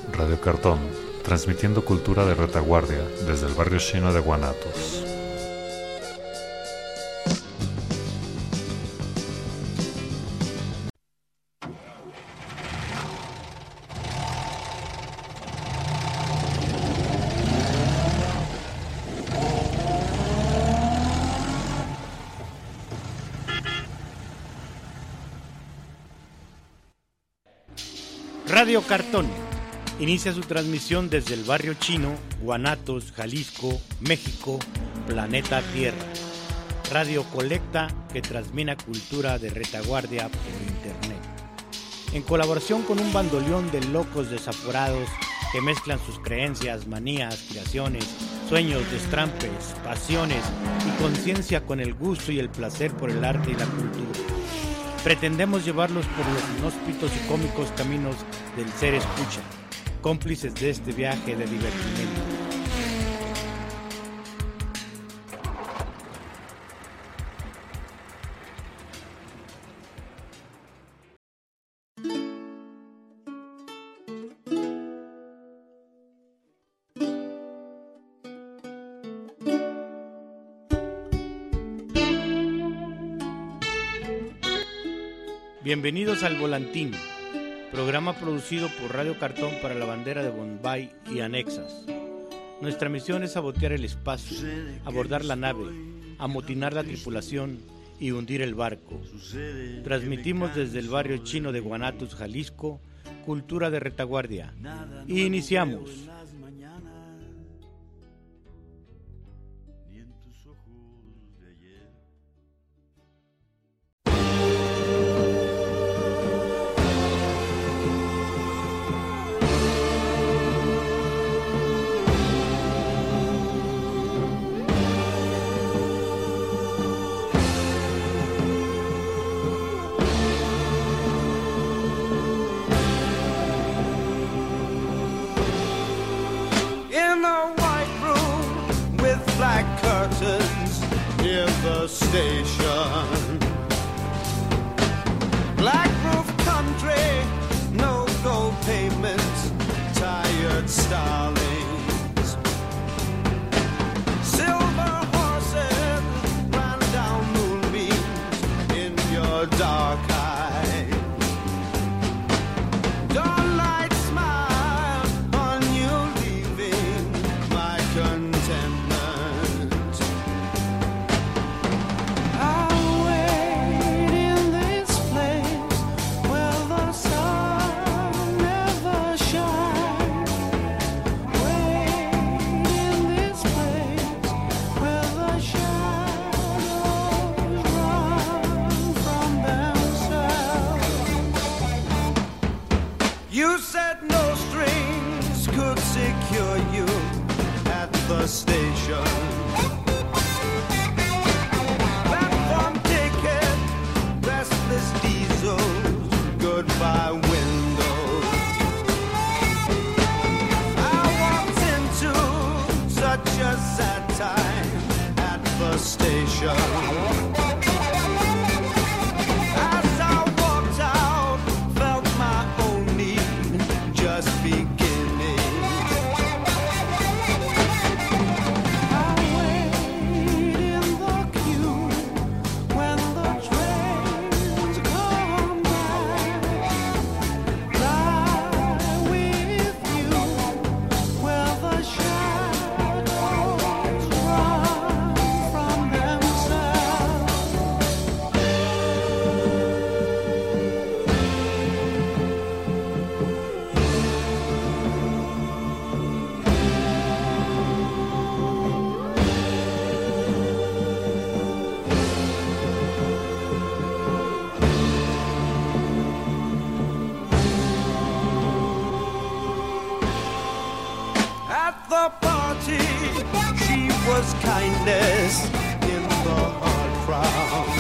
Radio Cartón, transmitiendo cultura de retaguardia desde el barrio chino de Guanatos. Radio Cartón inicia su transmisión desde el barrio chino, Guanatos, Jalisco, México, planeta Tierra. Radio colecta que transmite cultura de retaguardia por internet. En colaboración con un bandoleón de locos desaforados que mezclan sus creencias, manías, creaciones, sueños, destrampes, pasiones y conciencia con el gusto y el placer por el arte y la cultura. Pretendemos llevarlos por los inhóspitos y cómicos caminos del ser escucha, cómplices de este viaje de divertimento. Bienvenidos al Volantín, programa producido por Radio Cartón para la bandera de Bombay y anexas. Nuestra misión es sabotear el espacio, abordar la nave, amotinar la tripulación y hundir el barco. Transmitimos desde el barrio chino de Guanatos, Jalisco, cultura de retaguardia. Y iniciamos. Station, black roof country, no gold payments, tired starlings, silver horses ran down moonbeams in your dark eyes. Dawnlight smile on you, leaving my contentment. The station, platform ticket, restless diesels, goodbye windows. I walked into such a sad time at the station. As I walked out, felt my own need just beginning. Kindness in the hard crowd,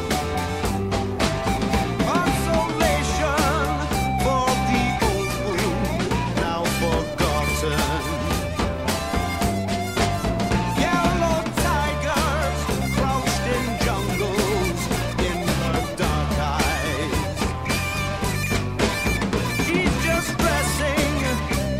consolation for the old wound now forgotten. Yellow tigers crouched in jungles in her dark eyes. She's just dressing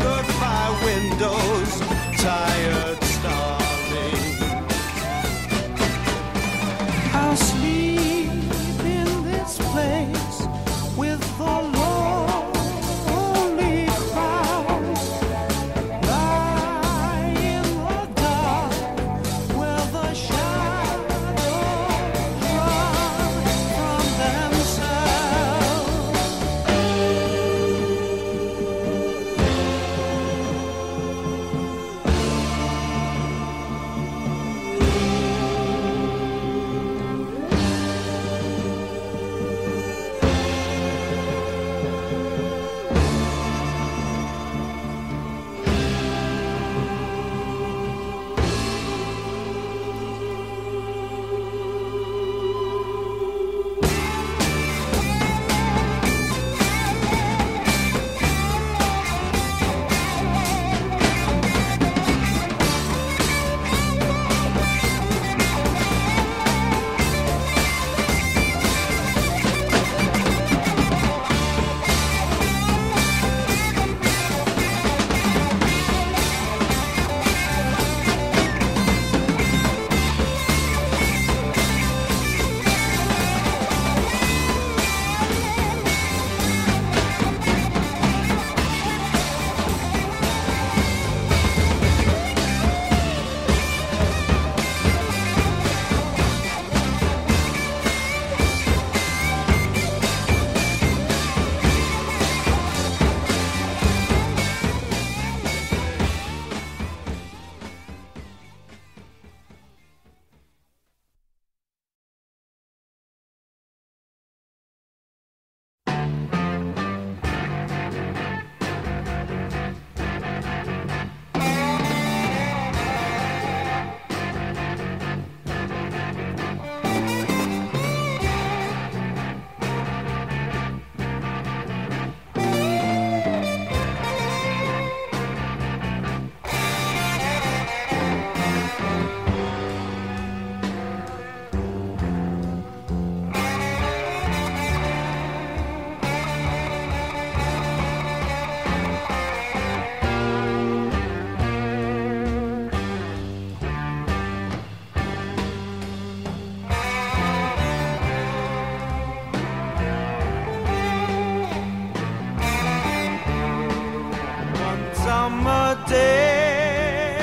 summer day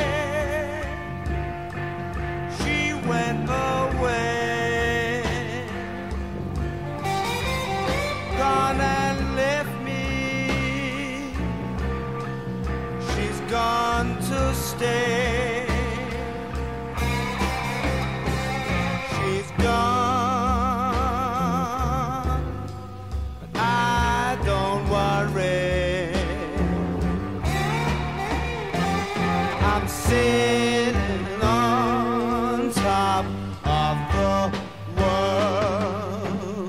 she went away, gone and left me. She's gone to stay. She's gone, but I don't worry. I'm sitting on top of the world.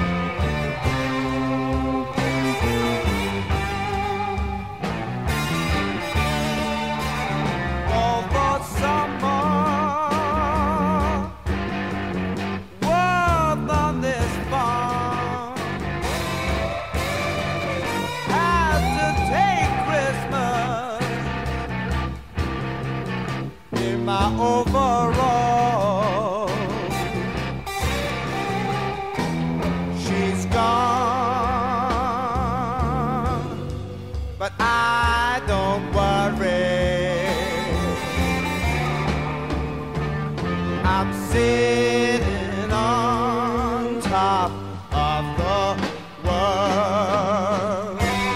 Although summer world on this farm has to take Christmas in my overall. She's gone, but I don't worry. I'm sitting on top of the world.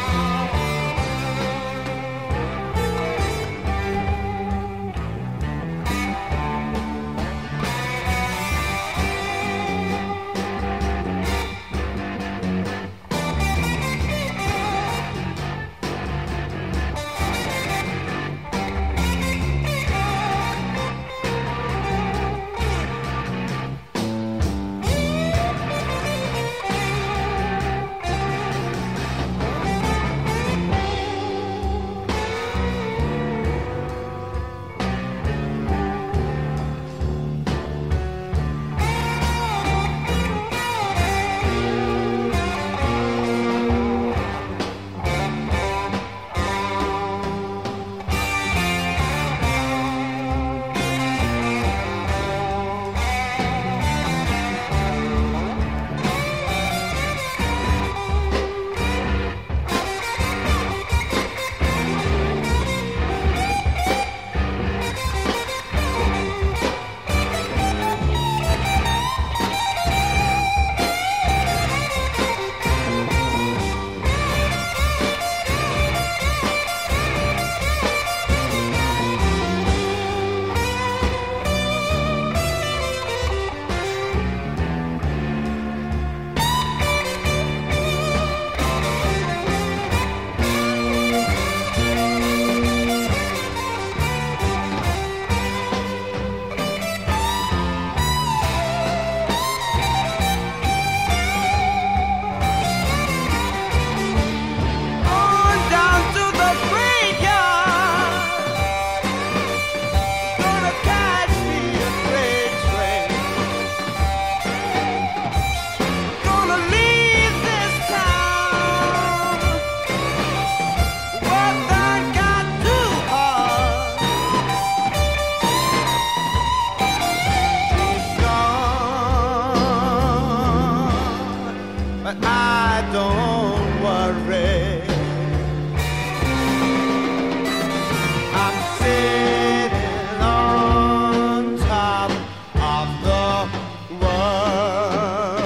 On down to the graveyard, gonna catch me a freight train, gonna leave this town. What I got too hard. She's gone, but I don't worry. I'm sitting on top of the world.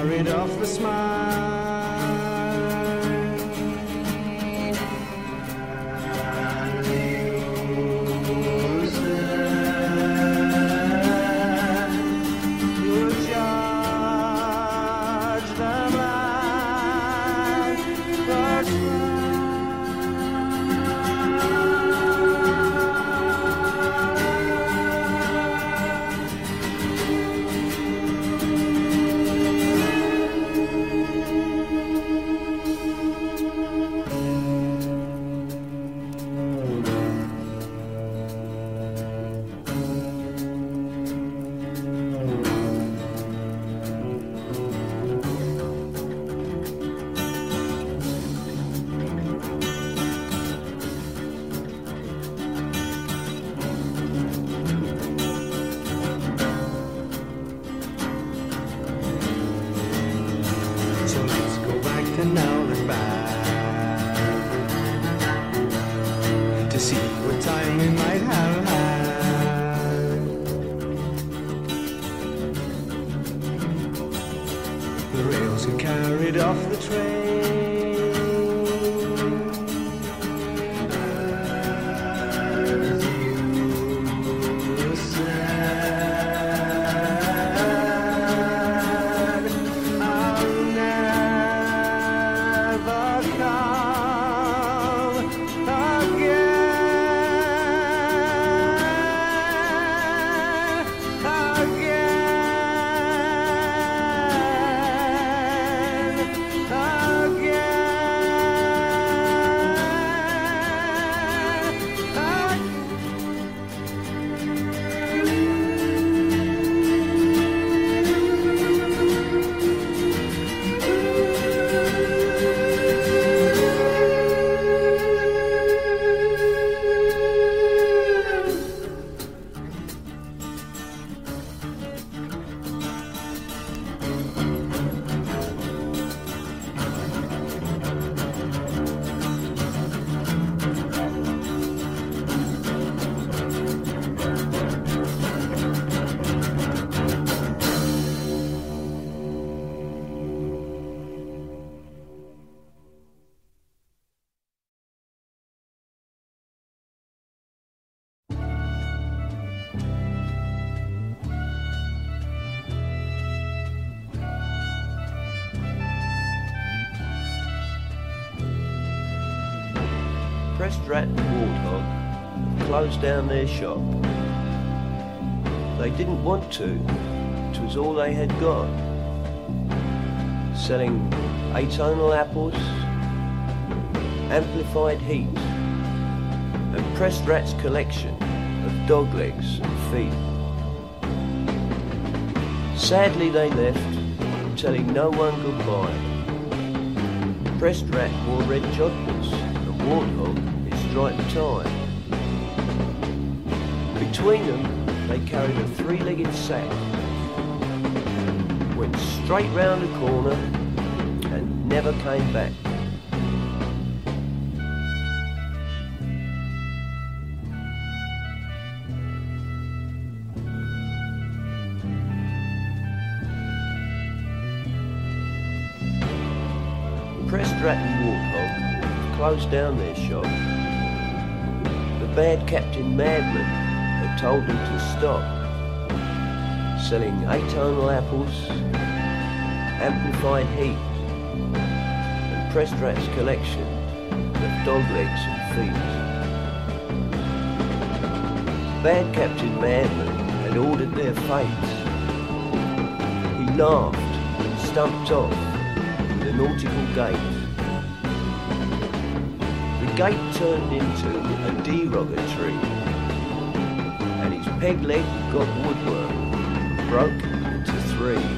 carried off the smile. Pressed Rat and Warthog closed down their shop. They didn't want to. It was all they had got. Selling atonal apples, amplified heat, and Pressed Rat's collection of dog legs and feet. Sadly they left, telling no one goodbye. Pressed Rat wore red jodhpurs, and Warthog his striped tie. Between them, they carried a three-legged sack, went straight round the corner, and never came back. Pressed Rat and Warthog closed down their shop. The bad Captain Madman had told them to stop selling atonal apples, amplified heat, and Pressed Rat's collection of dog legs and feet. Bad Captain Madman had ordered their fate. He laughed and stumped off the nautical gate. The gate turned into a derogatory, and his peg leg got woodworm, broke into three.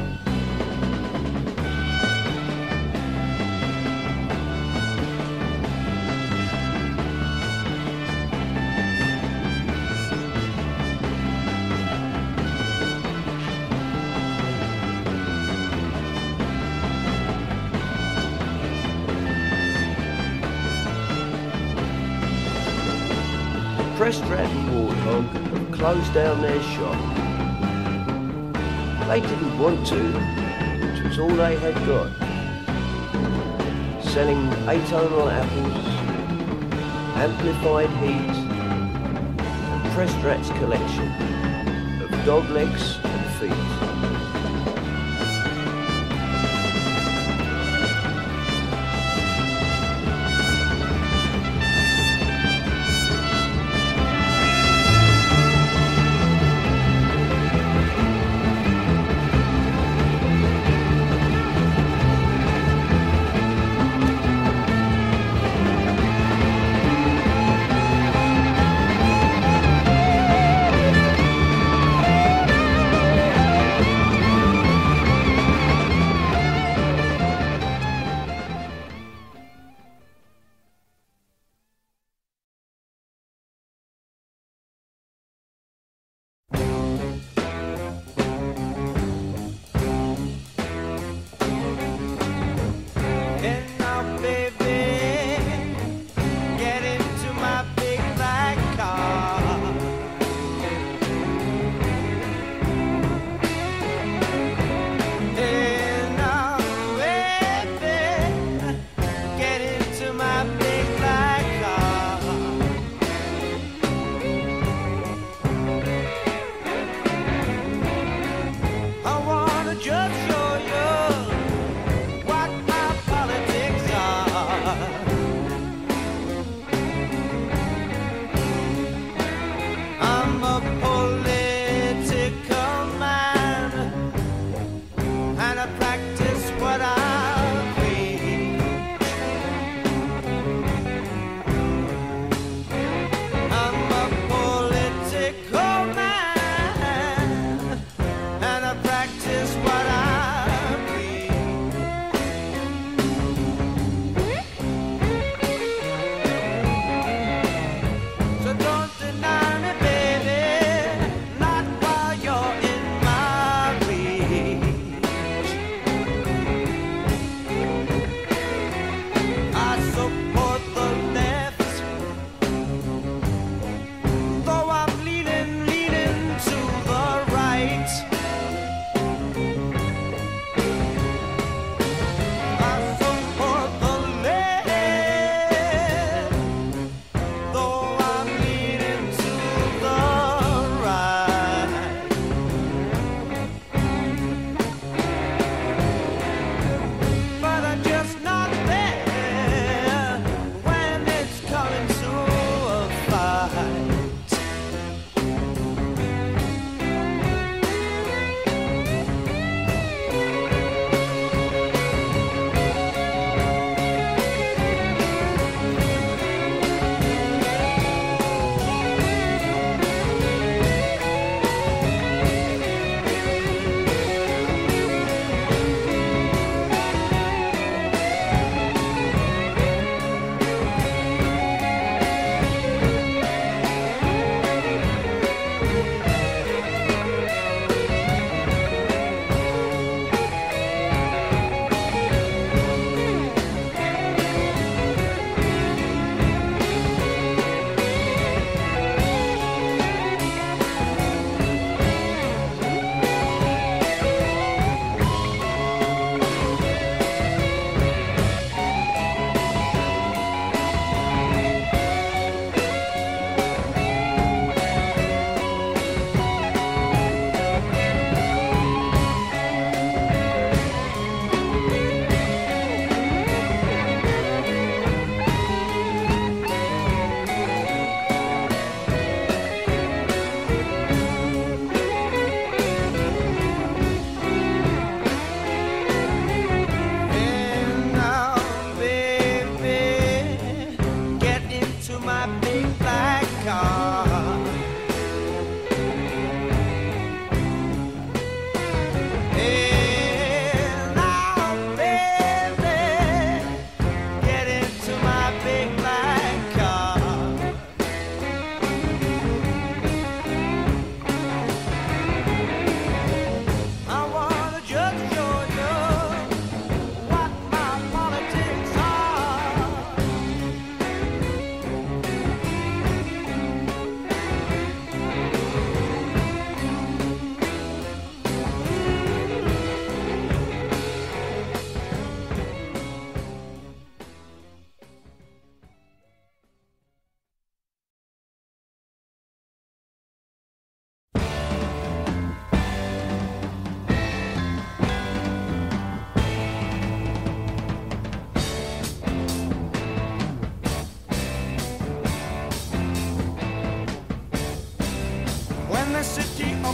Pressed Rat and Warthog have closed down their shop. They didn't want to. It was all they had got. Selling atonal apples, amplified heat, and Pressed Rat's collection of dog legs and feet.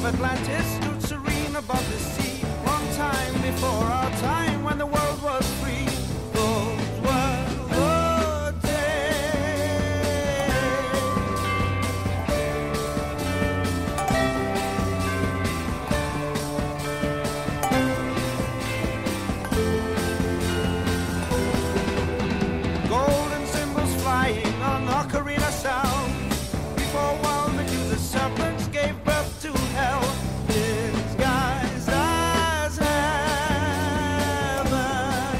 Atlantis stood serene above the sea. Long time before our time, when the world was free. Those were the days. Golden cymbals flying on Ocarina Sound. Before wild Medusa serpents gave birth to hell. Disguised as heaven.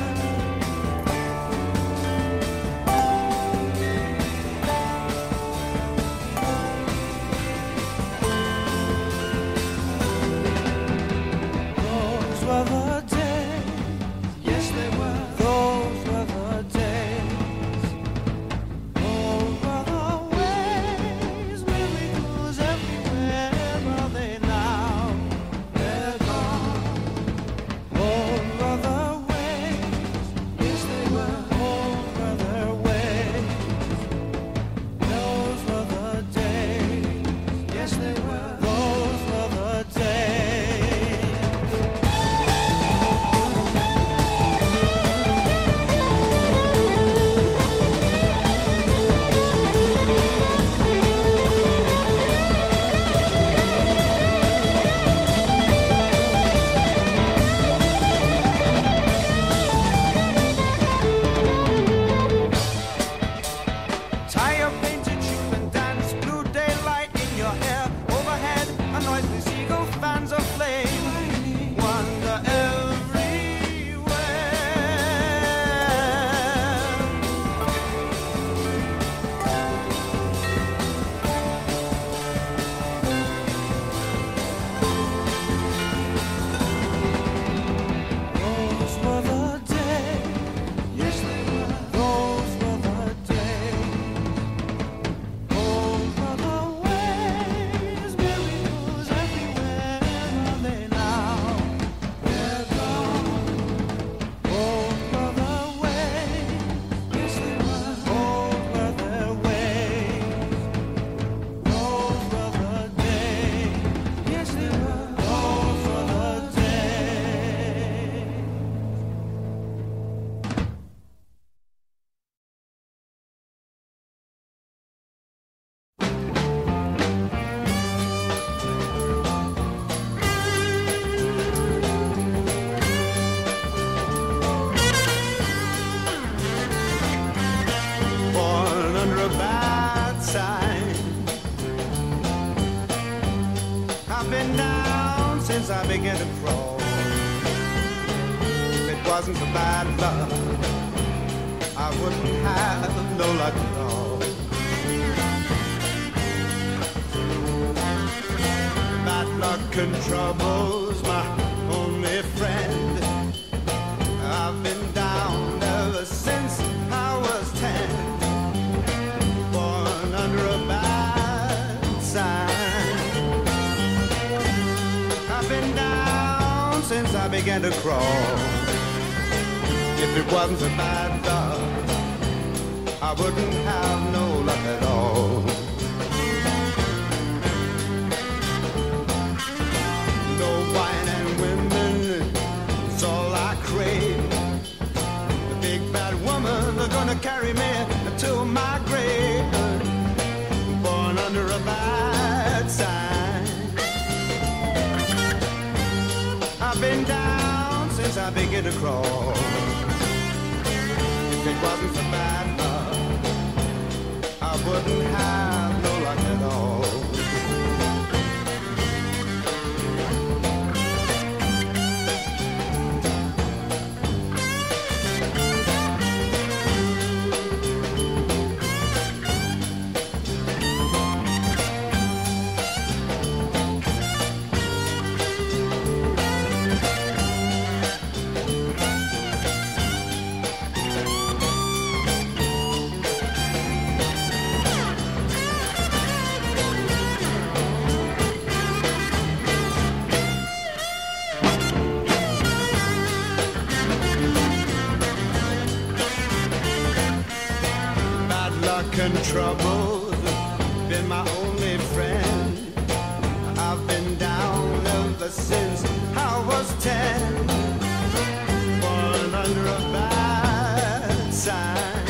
Those were the days. Yes, they were. Those were the days. Those were the ways. Miracles everywhere. Are they now? They're gone. Those were the ways. Yes, they were. Those were the ways. Those were the days. Yes, they were. Those were the days. Tie your painted shoes and dance. Blue daylight in your hair. Overhead, a noisy seagull fans of flame. Wander everywhere. Those were the days. Yes, they were. Those were the days. Those were the ways. Miracles everywhere. Are they now? They're gone. Those were the ways. Yes, they were. Those were the ways. Those were the days. Yes, they were. Those were the days. Born under a bad sign. I've been down since I began to crawl. If it wasn't for bad luck, I wouldn't have no luck at all. Bad luck and trouble's my only friend. I've been down ever since I was 10. Born under a bad sign. I've been down since I began to crawl. If it wasn't for bad luck, I wouldn't have no luck at all. No wine and women is all I crave. The big bad woman is gonna carry me to my grave. Born under a bad sign. I've been down since I began to crawl. If it wasn't for bad luck, I wouldn't have no luck at all. and trouble's been my only friend. I've been down ever since I was 10. Born under a bad sign.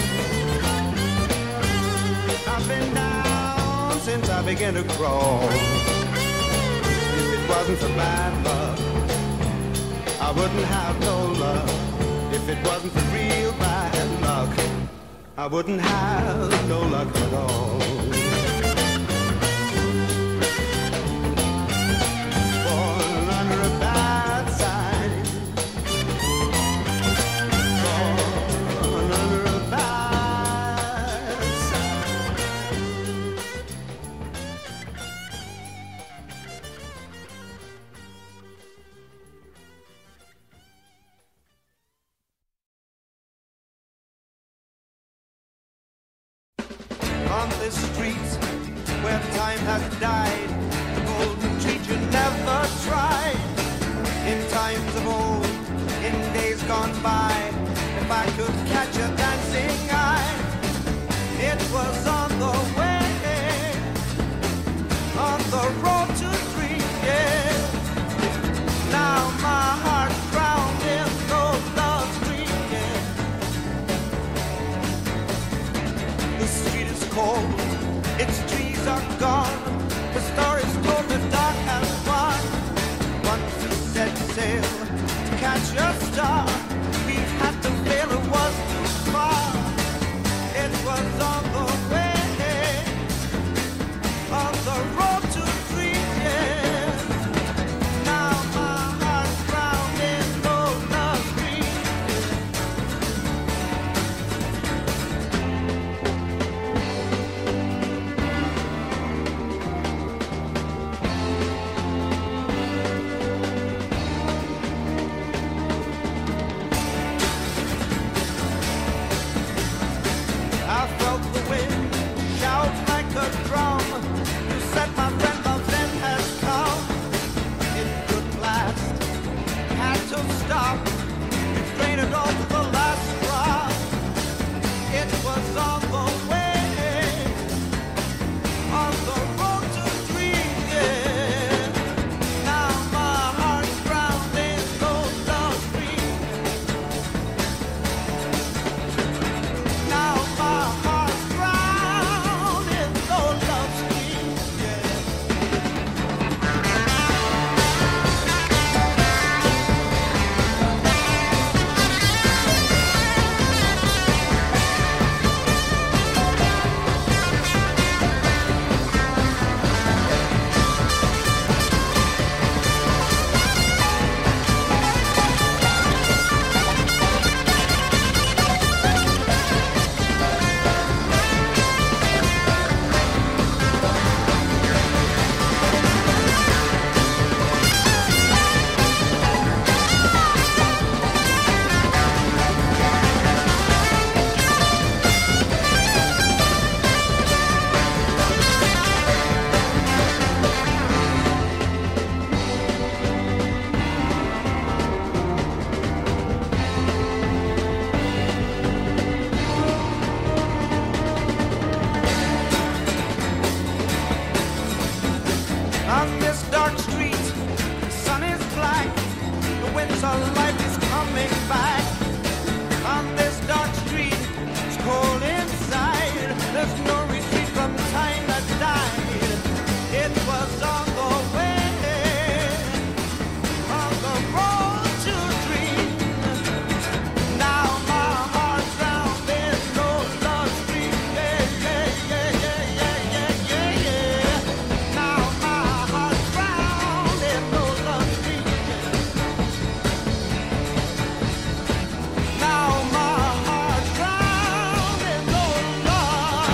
I've been down since I began to crawl. If it wasn't for bad luck, I wouldn't have no luck. If it wasn't for real bad luck, I wouldn't have no luck at all. Born under a bad sign. Born under a bad sign. On this street where time has died, the golden treat you never tried. In times of old, in days gone by, if I could catch a dancing eye, it was on the way, on the road to dream, yeah. Now my heart's drowned in those love streams, yeah. The street is cold, its trees are gone, the story's told, the dark has won. Once we set sail to catch a star, we had to fail, it was too far. It was on the way, on the road to dream, yeah. Now my heart's drowned in those love streams. I felt the wind shout like a drum. You said, my friend, love then has come. It could last, had to stop. We drained it all to the last drop. It was on the way, on the road to dream, yeah. Now my heart's drowned in those love dreams. Now my heart's drowned in those love streams, yeah. On this dark street, the sun is black, the winter light is coming back. On this dark street, it's cold inside, there's no retreat from time that died. It was on the way, on the road to dream. Now my heart's drowned in those love streams, yeah, yeah, yeah, yeah, yeah, yeah, yeah, yeah. Now my heart's drowned in those love streams, yeah. Now my heart's drowned in those love.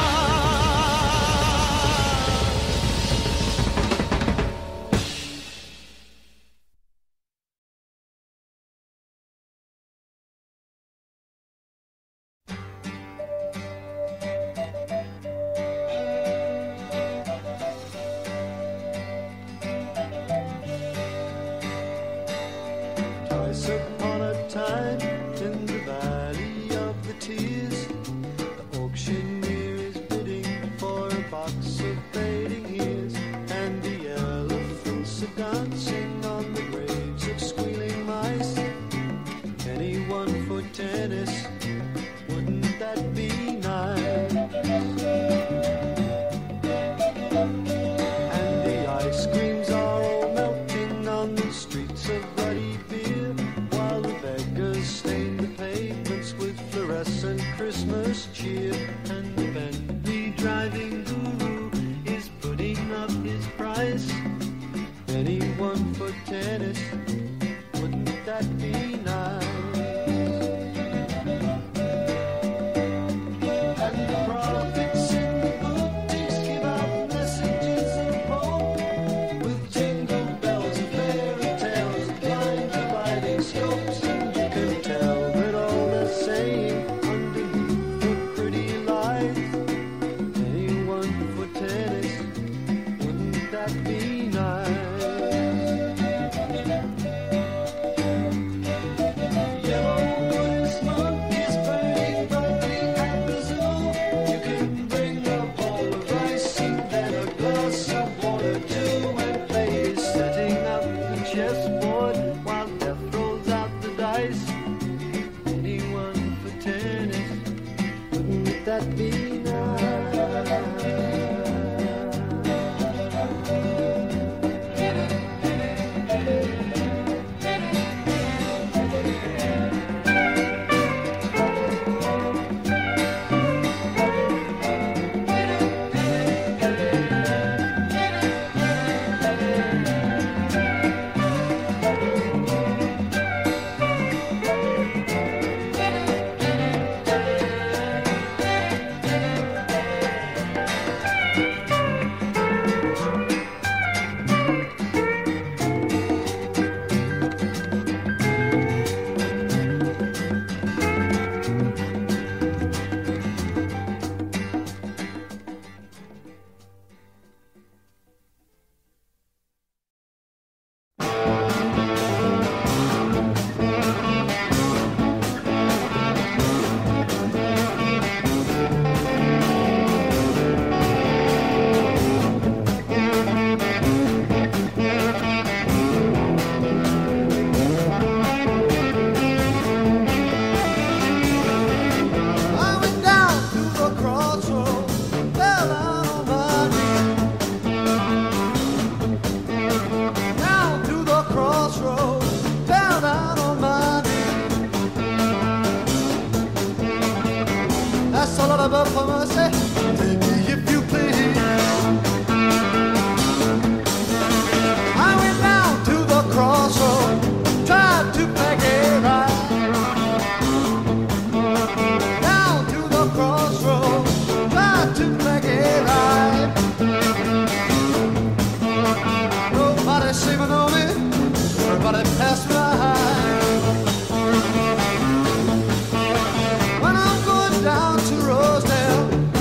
Twice upon a time in the valley of the tears, the auctioneer is bidding for a box of fading years, and the elephants are dancing on the tennis. Wouldn't that be nice? And the prophets in the boutiques give out messages of hope with jingle bells and fairy tales and blind dividing scopes. And you can tell that all they're saying underneath the pretty lies. Anyone for tennis, wouldn't that be nice? Yellow Buddhist monkeys burning brightly at the zoo. You can bring a bowl of rice and then a glass of water too, and play setting up the chessboard while death rolls out the dice. Anyone for tennis, wouldn't that be nice? I went down to the crossroads, fell down on my knees. Down to the crossroads, fell down on my knees. That's all I beg for mercy. Take me if you please. I went down to the crossroads, tried to make it right. Down to the crossroads, tried to make it right. Nobody seeming on me, everybody passed me by. When I'm going down to Rosedale,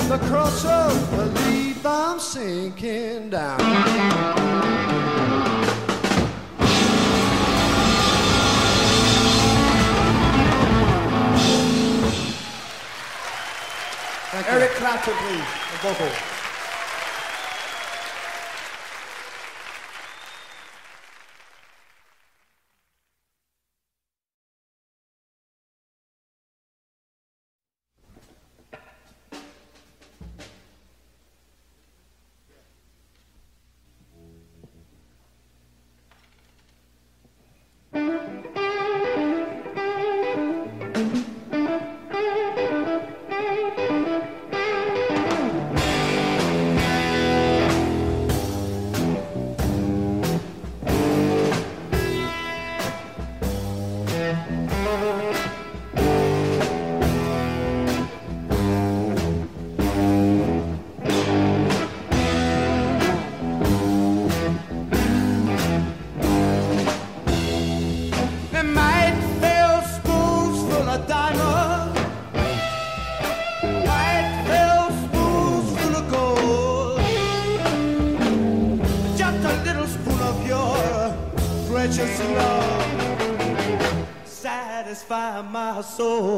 and the crossroads believe I'm sinking down. Eric Clapton, please, the vocal. Precious love, satisfy my soul.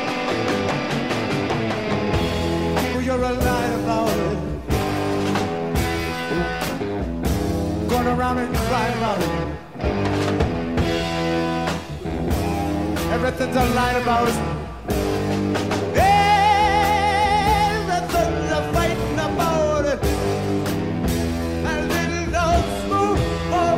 Oh, you're a lie about it. Going around and crying about it. Everything's a lie about it. Everything's a fighting about it. And little dog smooth, oh.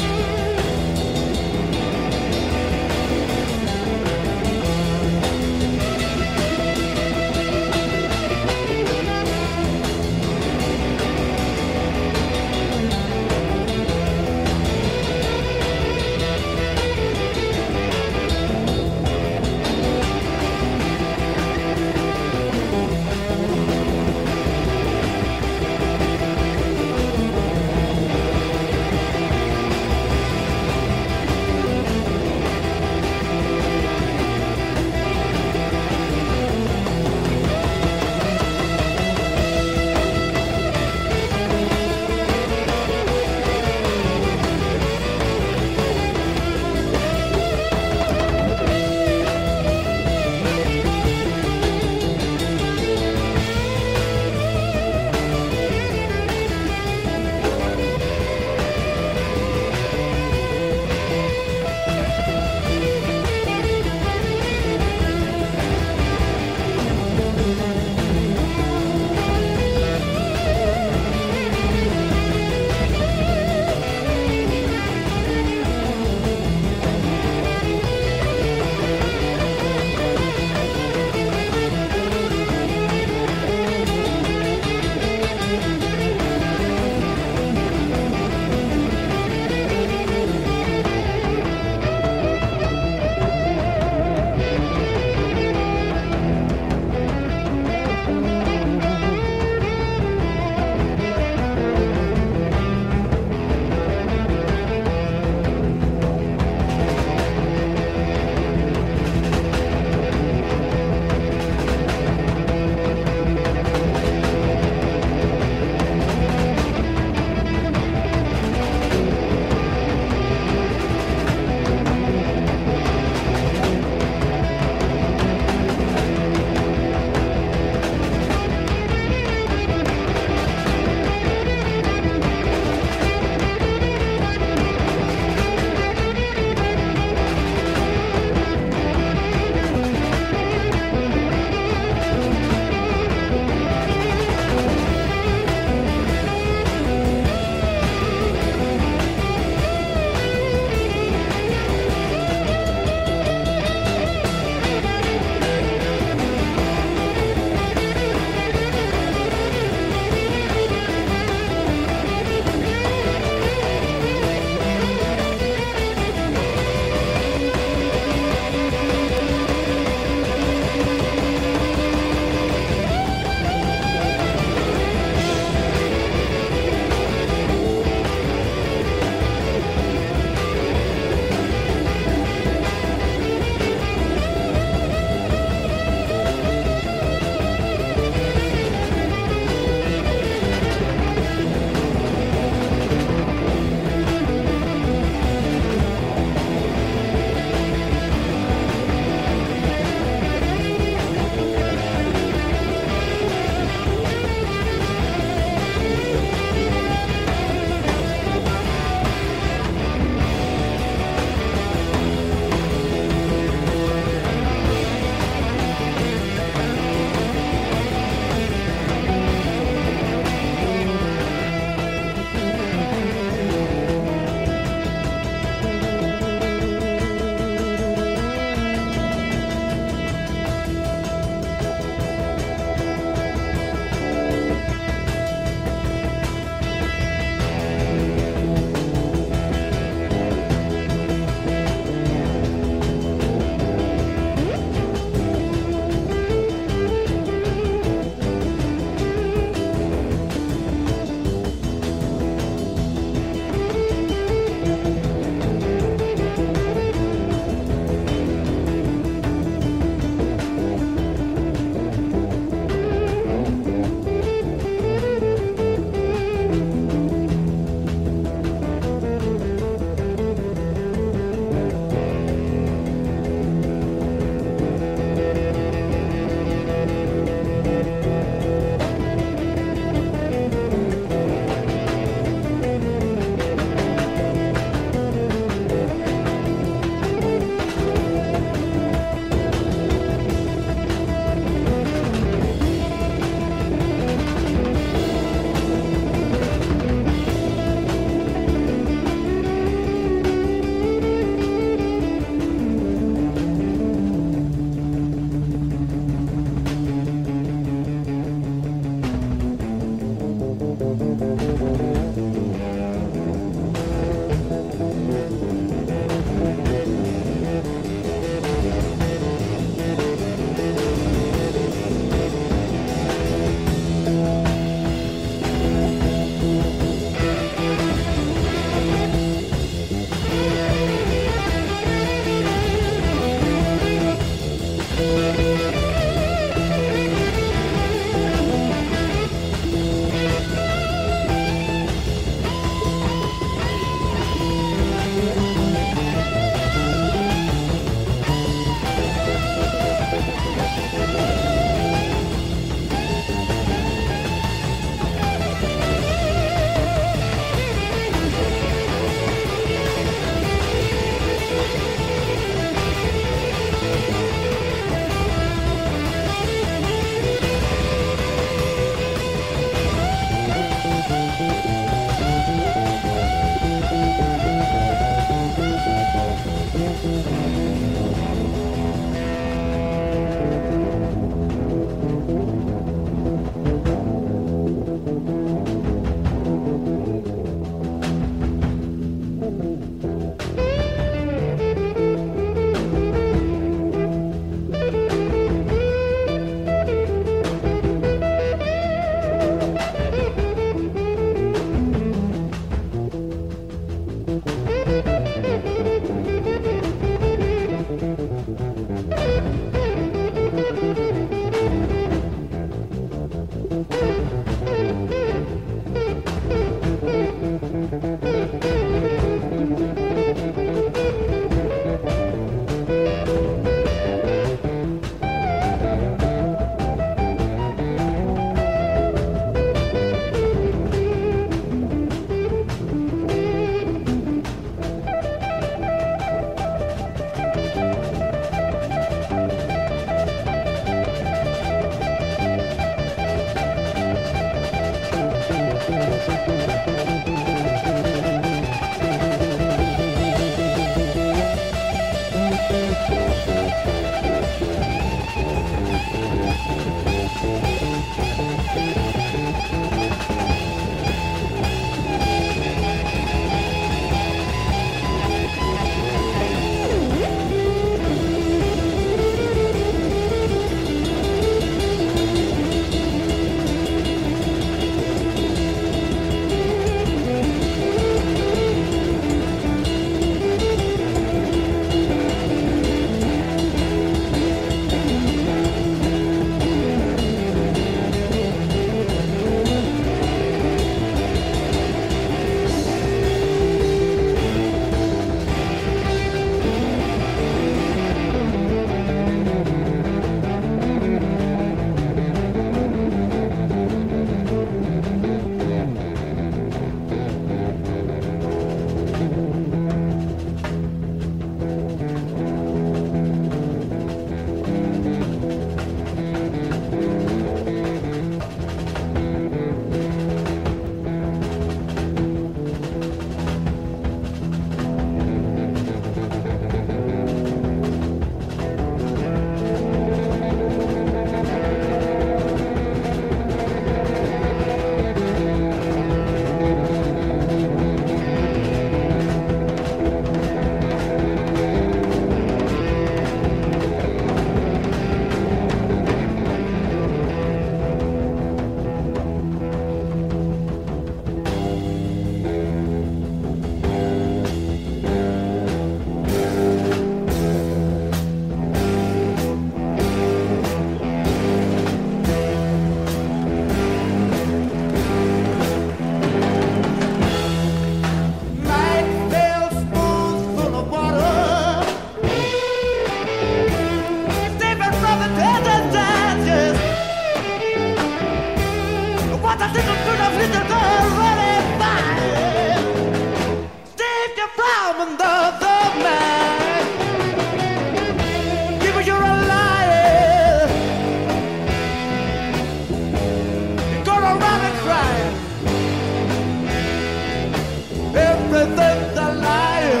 everything's a lie.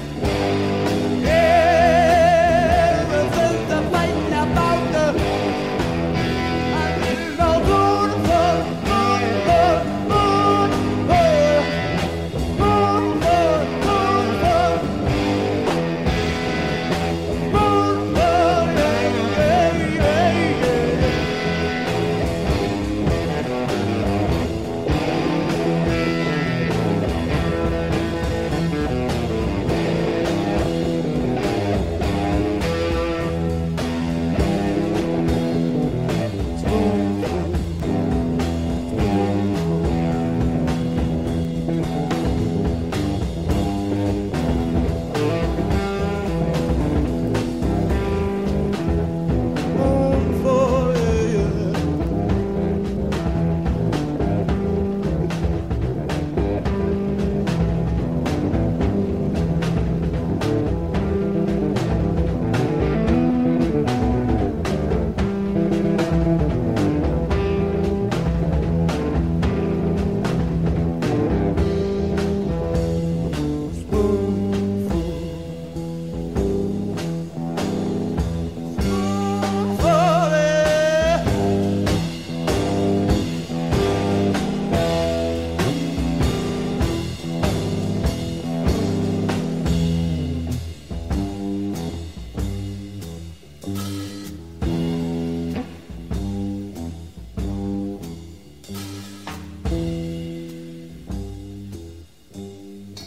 Everything's a fighting about the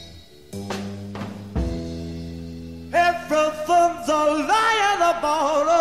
everything's a lie about